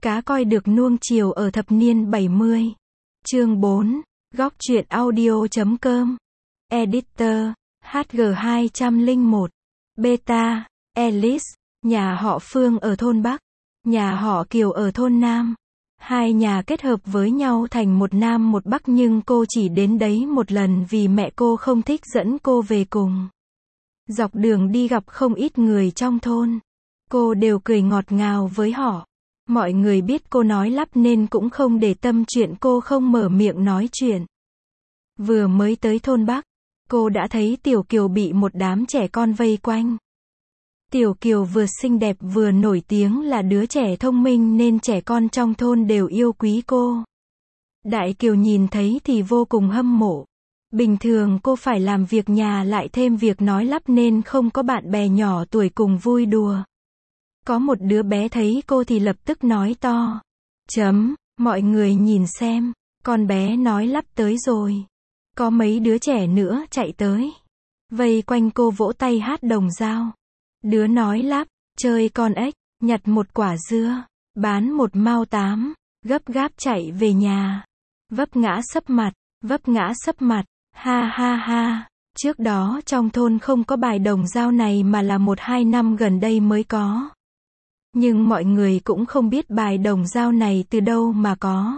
Cá coi được nuông chiều ở thập niên 70. Chương 4. Góc truyện audio.com. Editor. HG201. Beta. Alice. Nhà họ Phương ở thôn Bắc. Nhà họ Kiều ở thôn Nam. Hai nhà kết hợp với nhau thành một Nam một Bắc, nhưng cô chỉ đến đấy một lần vì mẹ cô không thích dẫn cô về cùng. Dọc đường đi gặp không ít người trong thôn. Cô đều cười ngọt ngào với họ. Mọi người biết cô nói lắp nên cũng không để tâm chuyện cô không mở miệng nói chuyện. Vừa mới tới thôn Bắc, cô đã thấy Tiểu Kiều bị một đám trẻ con vây quanh. Tiểu Kiều vừa xinh đẹp vừa nổi tiếng là đứa trẻ thông minh nên trẻ con trong thôn đều yêu quý cô. Đại Kiều nhìn thấy thì vô cùng hâm mộ. Bình thường cô phải làm việc nhà lại thêm việc nói lắp nên không có bạn bè nhỏ tuổi cùng vui đùa. Có một đứa bé thấy cô thì lập tức nói to. Mọi người nhìn xem, con bé nói lắp tới rồi. Có mấy đứa trẻ nữa chạy tới. Vây quanh cô vỗ tay hát đồng dao. Đứa nói lắp, chơi con ếch, nhặt một quả dưa, bán một mao 8, gấp gáp chạy về nhà. Vấp ngã sấp mặt, ha ha ha. Trước đó trong thôn không có bài đồng dao này mà là 1-2 năm gần đây mới có. Nhưng mọi người cũng không biết bài đồng dao này từ đâu mà có.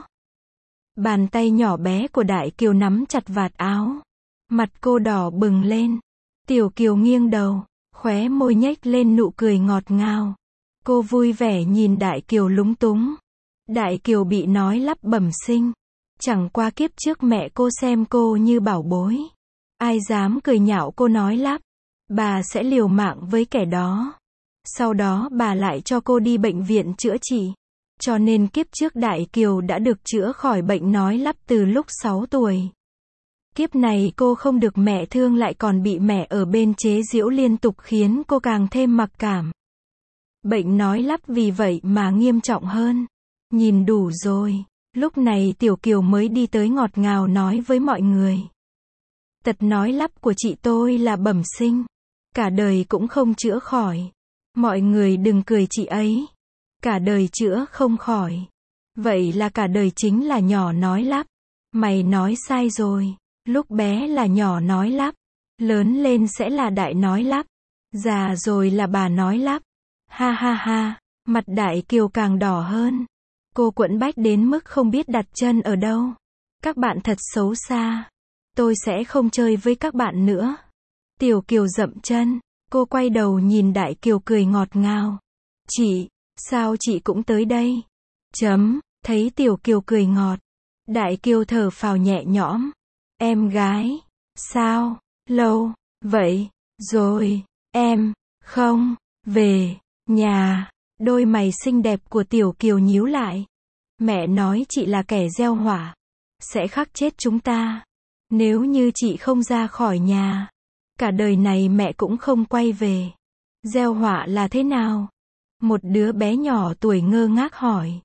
Bàn tay nhỏ bé của Đại Kiều nắm chặt vạt áo. Mặt cô đỏ bừng lên. Tiểu Kiều nghiêng đầu, khóe môi nhếch lên nụ cười ngọt ngào. Cô vui vẻ nhìn Đại Kiều lúng túng. Đại Kiều bị nói lắp bẩm sinh. Chẳng qua kiếp trước mẹ cô xem cô như bảo bối. Ai dám cười nhạo cô nói lắp, bà sẽ liều mạng với kẻ đó. Sau đó bà lại cho cô đi bệnh viện chữa trị. Cho nên kiếp trước Đại Kiều đã được chữa khỏi bệnh nói lắp từ lúc 6 tuổi. Kiếp này cô không được mẹ thương lại còn bị mẹ ở bên chế giễu liên tục khiến cô càng thêm mặc cảm. Bệnh nói lắp vì vậy mà nghiêm trọng hơn. Nhìn đủ rồi. Lúc này Tiểu Kiều mới đi tới ngọt ngào nói với mọi người. Tật nói lắp của chị tôi là bẩm sinh. Cả đời cũng không chữa khỏi. Mọi người đừng cười chị ấy. Cả đời chữa không khỏi. Vậy là cả đời chính là nhỏ nói lắp. Mày nói sai rồi. Lúc bé là nhỏ nói lắp. Lớn lên sẽ là đại nói lắp. Già rồi là bà nói lắp. Ha ha ha. Mặt Đại Kiều càng đỏ hơn. Cô quẫn bách đến mức không biết đặt chân ở đâu. Các bạn thật xấu xa. Tôi sẽ không chơi với các bạn nữa. Tiểu Kiều dậm chân. Cô quay đầu nhìn Đại Kiều cười ngọt ngào. Chị, sao chị cũng tới đây? Thấy Tiểu Kiều cười ngọt. Đại Kiều thở phào nhẹ nhõm. Em gái. Sao? Lâu. Vậy. Rồi. Em. Không. Về. Nhà. Đôi mày xinh đẹp của Tiểu Kiều nhíu lại. Mẹ nói chị là kẻ gieo họa. Sẽ khắc chết chúng ta. Nếu như chị không ra khỏi nhà. Cả đời này mẹ cũng không quay về. Gieo họa là thế nào? Một đứa bé nhỏ tuổi ngơ ngác hỏi.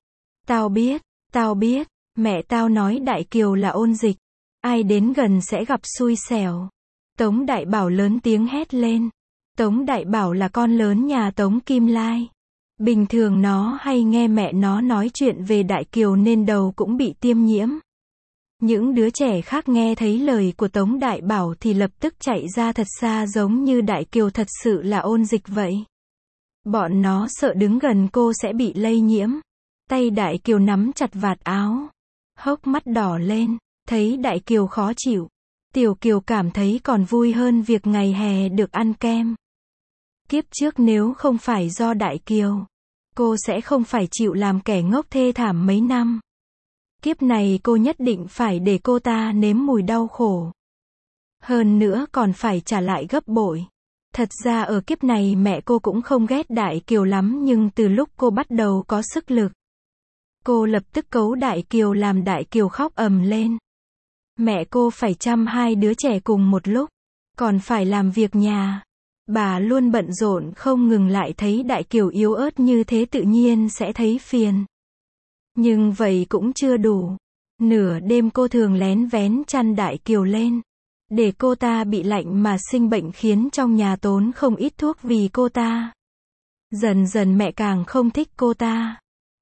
Tao biết. Mẹ tao nói Đại Kiều là ôn dịch. Ai đến gần sẽ gặp xui xẻo. Tống Đại Bảo lớn tiếng hét lên. Tống Đại Bảo là con lớn nhà Tống Kim Lai. Bình thường nó hay nghe mẹ nó nói chuyện về Đại Kiều nên đầu cũng bị tiêm nhiễm. Những đứa trẻ khác nghe thấy lời của Tống Đại Bảo thì lập tức chạy ra thật xa giống như Đại Kiều thật sự là ôn dịch vậy. Bọn nó sợ đứng gần cô sẽ bị lây nhiễm. Tay Đại Kiều nắm chặt vạt áo. Hốc mắt đỏ lên, thấy Đại Kiều khó chịu. Tiểu Kiều cảm thấy còn vui hơn việc ngày hè được ăn kem. Kiếp trước nếu không phải do Đại Kiều, cô sẽ không phải chịu làm kẻ ngốc thê thảm mấy năm. Kiếp này cô nhất định phải để cô ta nếm mùi đau khổ. Hơn nữa còn phải trả lại gấp bội. Thật ra ở kiếp này mẹ cô cũng không ghét Đại Kiều lắm, nhưng từ lúc cô bắt đầu có sức lực, cô lập tức cấu Đại Kiều làm Đại Kiều khóc ầm lên. Mẹ cô phải chăm hai đứa trẻ cùng một lúc, còn phải làm việc nhà. Bà luôn bận rộn không ngừng, lại thấy Đại Kiều yếu ớt như thế tự nhiên sẽ thấy phiền. Nhưng vậy cũng chưa đủ. Nửa đêm cô thường lén vén chăn Đại Kiều lên. Để cô ta bị lạnh mà sinh bệnh, khiến trong nhà tốn không ít thuốc vì cô ta. Dần dần mẹ càng không thích cô ta.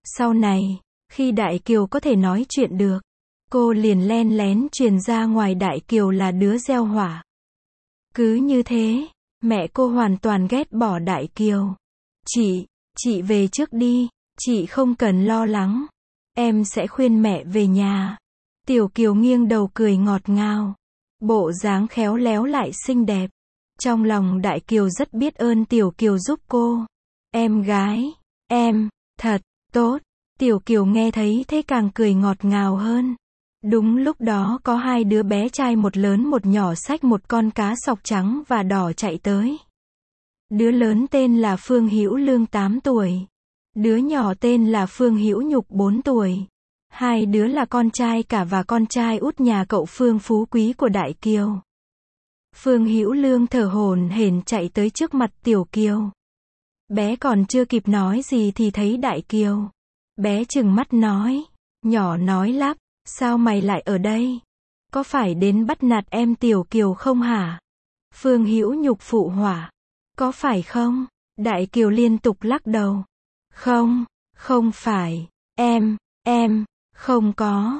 Sau này, khi Đại Kiều có thể nói chuyện được, cô liền len lén truyền ra ngoài Đại Kiều là đứa gieo họa. Cứ như thế, mẹ cô hoàn toàn ghét bỏ Đại Kiều. Chị về trước đi, chị không cần lo lắng. Em sẽ khuyên mẹ về nhà. Tiểu Kiều nghiêng đầu cười ngọt ngào. Bộ dáng khéo léo lại xinh đẹp. Trong lòng Đại Kiều rất biết ơn Tiểu Kiều giúp cô. Em gái, em, thật, tốt. Tiểu Kiều nghe thấy thế càng cười ngọt ngào hơn. Đúng lúc đó có hai đứa bé trai một lớn một nhỏ xách một con cá sọc trắng và đỏ chạy tới. Đứa lớn tên là Phương Hữu Lương 8 tuổi. Đứa nhỏ tên là Phương Hữu Nhục 4 tuổi. Hai đứa là con trai cả và con trai út nhà cậu Phương Phú Quý của Đại Kiều. Phương Hữu Lương thở hổn hển chạy tới trước mặt Tiểu Kiều. Bé còn chưa kịp nói gì thì thấy Đại Kiều. Bé trừng mắt nói. Nhỏ nói lắp. Sao mày lại ở đây? Có phải đến bắt nạt em Tiểu Kiều không hả? Phương Hữu Nhục phụ họa. Có phải không? Đại Kiều liên tục lắc đầu. Không phải. Em, không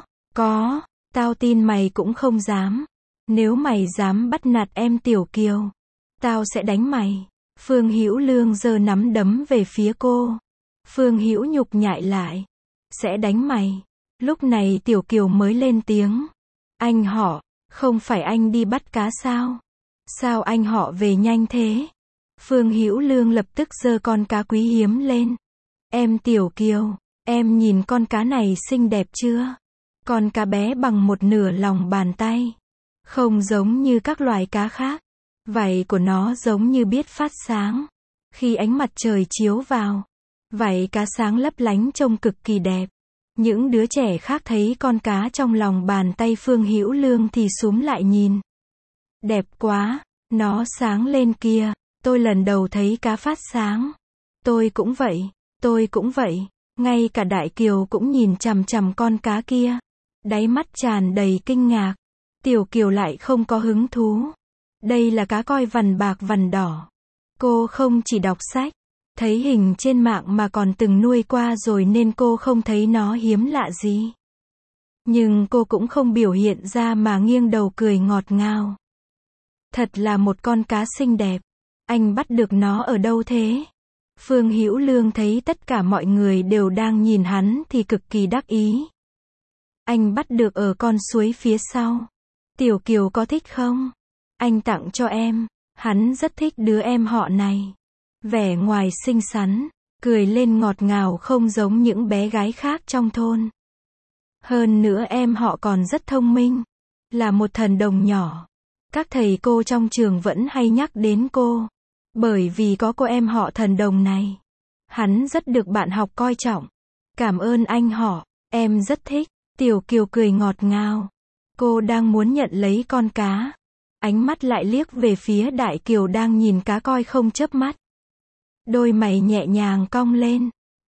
có. Tao tin mày cũng không dám. Nếu mày dám bắt nạt em Tiểu Kiều, tao sẽ đánh mày. Phương Hữu Lương giơ nắm đấm về phía cô. Phương Hữu Nhục nhại lại. Sẽ đánh mày. Lúc này Tiểu Kiều mới lên tiếng. Anh họ, không phải anh đi bắt cá sao? Sao anh họ về nhanh thế? Phương Hữu Lương lập tức giơ con cá quý hiếm lên. Em Tiểu Kiều, em nhìn con cá này xinh đẹp chưa? Con cá bé bằng một nửa lòng bàn tay. Không giống như các loài cá khác. Vảy của nó giống như biết phát sáng. Khi ánh mặt trời chiếu vào, vảy cá sáng lấp lánh trông cực kỳ đẹp. Những đứa trẻ khác thấy con cá trong lòng bàn tay Phương Hữu Lương thì xúm lại nhìn. Đẹp quá, nó sáng lên kìa, tôi lần đầu thấy cá phát sáng. Tôi cũng vậy, ngay cả Đại Kiều cũng nhìn chằm chằm con cá kia. Đáy mắt tràn đầy kinh ngạc. Tiểu Kiều lại không có hứng thú. Đây là cá koi vằn bạc vằn đỏ. Cô không chỉ đọc sách, thấy hình trên mạng mà còn từng nuôi qua rồi nên cô không thấy nó hiếm lạ gì. Nhưng cô cũng không biểu hiện ra mà nghiêng đầu cười ngọt ngào. Thật là một con cá xinh đẹp. Anh bắt được nó ở đâu thế? Phương Hữu Lương thấy tất cả mọi người đều đang nhìn hắn thì cực kỳ đắc ý. Anh bắt được ở con suối phía sau. Tiểu Kiều có thích không? Anh tặng cho em. Hắn rất thích đứa em họ này. Vẻ ngoài xinh xắn, cười lên ngọt ngào không giống những bé gái khác trong thôn. Hơn nữa em họ còn rất thông minh, là một thần đồng nhỏ. Các thầy cô trong trường vẫn hay nhắc đến cô, bởi vì có cô em họ thần đồng này. Hắn rất được bạn học coi trọng. Cảm ơn anh họ, em rất thích. Tiểu Kiều cười ngọt ngào. Cô đang muốn nhận lấy con cá. Ánh mắt lại liếc về phía Đại Kiều đang nhìn cá coi không chớp mắt. Đôi mày nhẹ nhàng cong lên.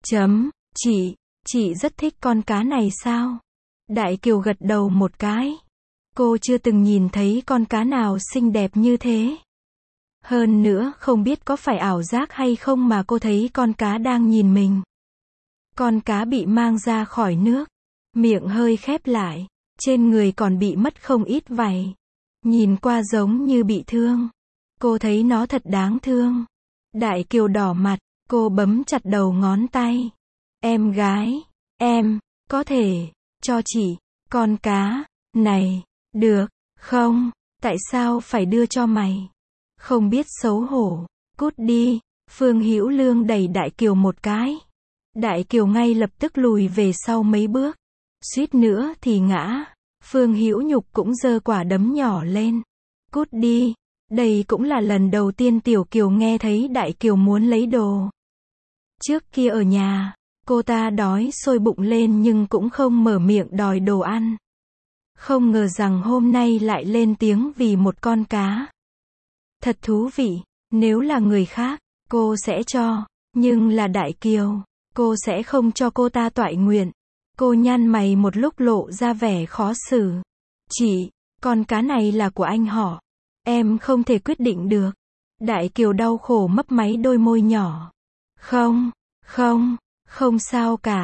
Chị rất thích con cá này sao? Đại Kiều gật đầu một cái. Cô chưa từng nhìn thấy con cá nào xinh đẹp như thế. Hơn nữa không biết có phải ảo giác hay không mà cô thấy con cá đang nhìn mình. Con cá bị mang ra khỏi nước. Miệng hơi khép lại. Trên người còn bị mất không ít vảy. Nhìn qua giống như bị thương. Cô thấy nó thật đáng thương. Đại Kiều đỏ mặt. Cô bấm chặt đầu ngón tay. Em gái, em, có thể, cho chị, con cá, này, được, không, tại sao phải đưa cho mày? Không biết xấu hổ, cút đi. Phương Hữu Lương đẩy Đại Kiều một cái. Đại Kiều ngay lập tức lùi về sau mấy bước. Suýt nữa thì ngã. Phương Hữu Nhục cũng giơ quả đấm nhỏ lên. Cút đi. Đây cũng là lần đầu tiên Tiểu Kiều nghe thấy Đại Kiều muốn lấy đồ. Trước kia ở nhà, cô ta đói sôi bụng lên nhưng cũng không mở miệng đòi đồ ăn. Không ngờ rằng hôm nay lại lên tiếng vì một con cá. Thật thú vị, nếu là người khác, cô sẽ cho, nhưng là Đại Kiều, cô sẽ không cho cô ta toại nguyện. Cô nhăn mày một lúc lộ ra vẻ khó xử. Chị, con cá này là của anh họ. Em không thể quyết định được. Đại Kiều đau khổ mấp máy đôi môi nhỏ. Không sao cả.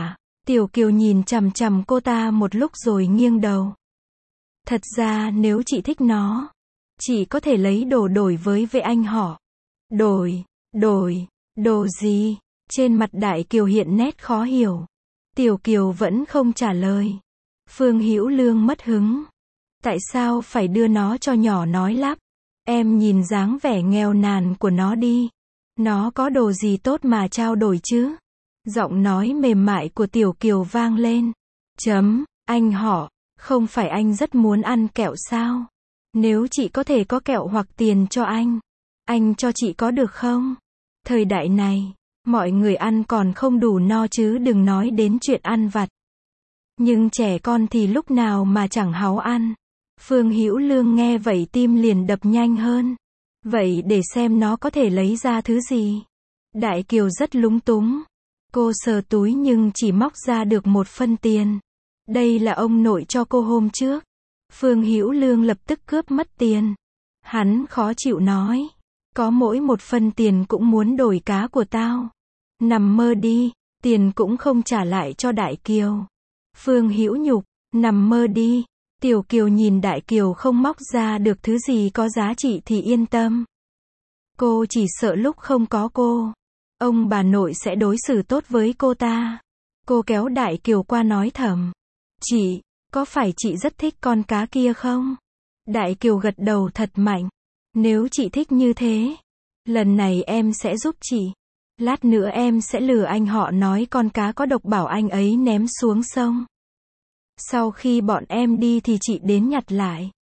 Tiểu Kiều nhìn chằm chằm cô ta một lúc rồi nghiêng đầu. Thật ra nếu chị thích nó, chị có thể lấy đồ đổi với anh họ. Đổi, đồ gì? Trên mặt Đại Kiều hiện nét khó hiểu. Tiểu Kiều vẫn không trả lời. Phương Hữu Lương mất hứng. Tại sao phải đưa nó cho nhỏ nói lắp? Em nhìn dáng vẻ nghèo nàn của nó đi. Nó có đồ gì tốt mà trao đổi chứ? Giọng nói mềm mại của Tiểu Kiều vang lên. Anh họ, không phải anh rất muốn ăn kẹo sao? Nếu chị có thể có kẹo hoặc tiền cho anh cho chị có được không? Thời đại này, mọi người ăn còn không đủ no chứ đừng nói đến chuyện ăn vặt. Nhưng trẻ con thì lúc nào mà chẳng háu ăn. Phương Hữu Lương nghe vậy tim liền đập nhanh hơn. Vậy để xem nó có thể lấy ra thứ gì. Đại Kiều rất lúng túng. Cô sờ túi nhưng chỉ móc ra được 1 phân tiền. Đây là ông nội cho cô hôm trước. Phương Hữu Lương lập tức cướp mất tiền. Hắn khó chịu nói. Có mỗi 1 phân tiền cũng muốn đổi cá của tao. Nằm mơ đi, tiền cũng không trả lại cho Đại Kiều. Phương Hữu nhục, nằm mơ đi. Tiểu Kiều nhìn Đại Kiều không móc ra được thứ gì có giá trị thì yên tâm. Cô chỉ sợ lúc không có cô, ông bà nội sẽ đối xử tốt với cô ta. Cô kéo Đại Kiều qua nói thầm. Chị, có phải chị rất thích con cá kia không? Đại Kiều gật đầu thật mạnh. Nếu chị thích như thế, lần này em sẽ giúp chị. Lát nữa em sẽ lừa anh họ nói con cá có độc bảo anh ấy ném xuống sông. Sau khi bọn em đi thì chị đến nhặt lại.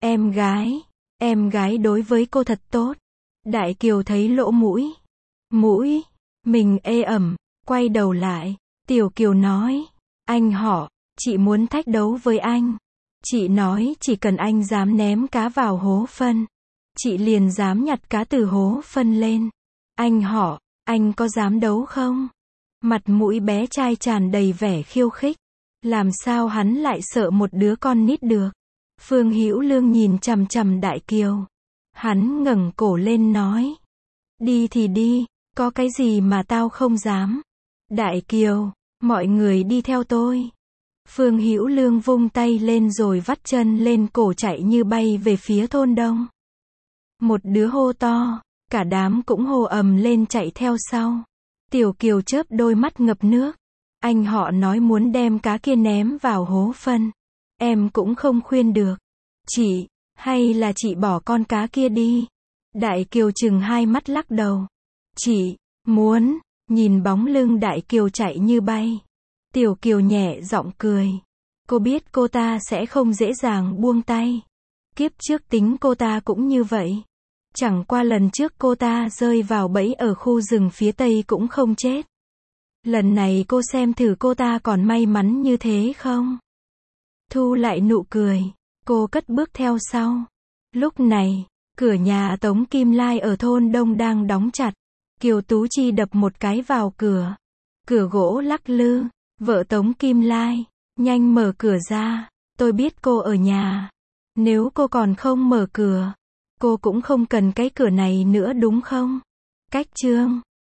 Em gái đối với cô thật tốt. Đại Kiều thấy lỗ mũi mình ê ẩm, quay đầu lại. Tiểu Kiều nói, anh họ, chị muốn thách đấu với anh. Chị nói chỉ cần anh dám ném cá vào hố phân, chị liền dám nhặt cá từ hố phân lên. Anh họ, anh có dám đấu không? Mặt mũi bé trai tràn đầy vẻ khiêu khích. Làm sao hắn lại sợ một đứa con nít được? Phương Hữu Lương nhìn chằm chằm Đại Kiều. Hắn ngẩng cổ lên nói. Đi thì đi, có cái gì mà tao không dám. Đại Kiều, mọi người đi theo tôi. Phương Hữu Lương vung tay lên rồi vắt chân lên cổ chạy như bay về phía thôn đông. Một đứa hô to, cả đám cũng hô ầm lên chạy theo sau. Tiểu Kiều chớp đôi mắt ngập nước. Anh họ nói muốn đem cá kia ném vào hố phân. Em cũng không khuyên được. Chị, hay là chị bỏ con cá kia đi. Đại Kiều trừng hai mắt lắc đầu. Chị, muốn, nhìn bóng lưng Đại Kiều chạy như bay. Tiểu Kiều nhẹ giọng cười. Cô biết cô ta sẽ không dễ dàng buông tay. Kiếp trước tính cô ta cũng như vậy. Chẳng qua lần trước cô ta rơi vào bẫy ở khu rừng phía tây cũng không chết. Lần này cô xem thử cô ta còn may mắn như thế không? Thu lại nụ cười, cô cất bước theo sau. Lúc này, cửa nhà Tống Kim Lai ở thôn Đông đang đóng chặt. Kiều Tú Chi đập một cái vào cửa. Cửa gỗ lắc lư. Vợ Tống Kim Lai, nhanh mở cửa ra. Tôi biết cô ở nhà. Nếu cô còn không mở cửa, cô cũng không cần cái cửa này nữa đúng không? Cách chương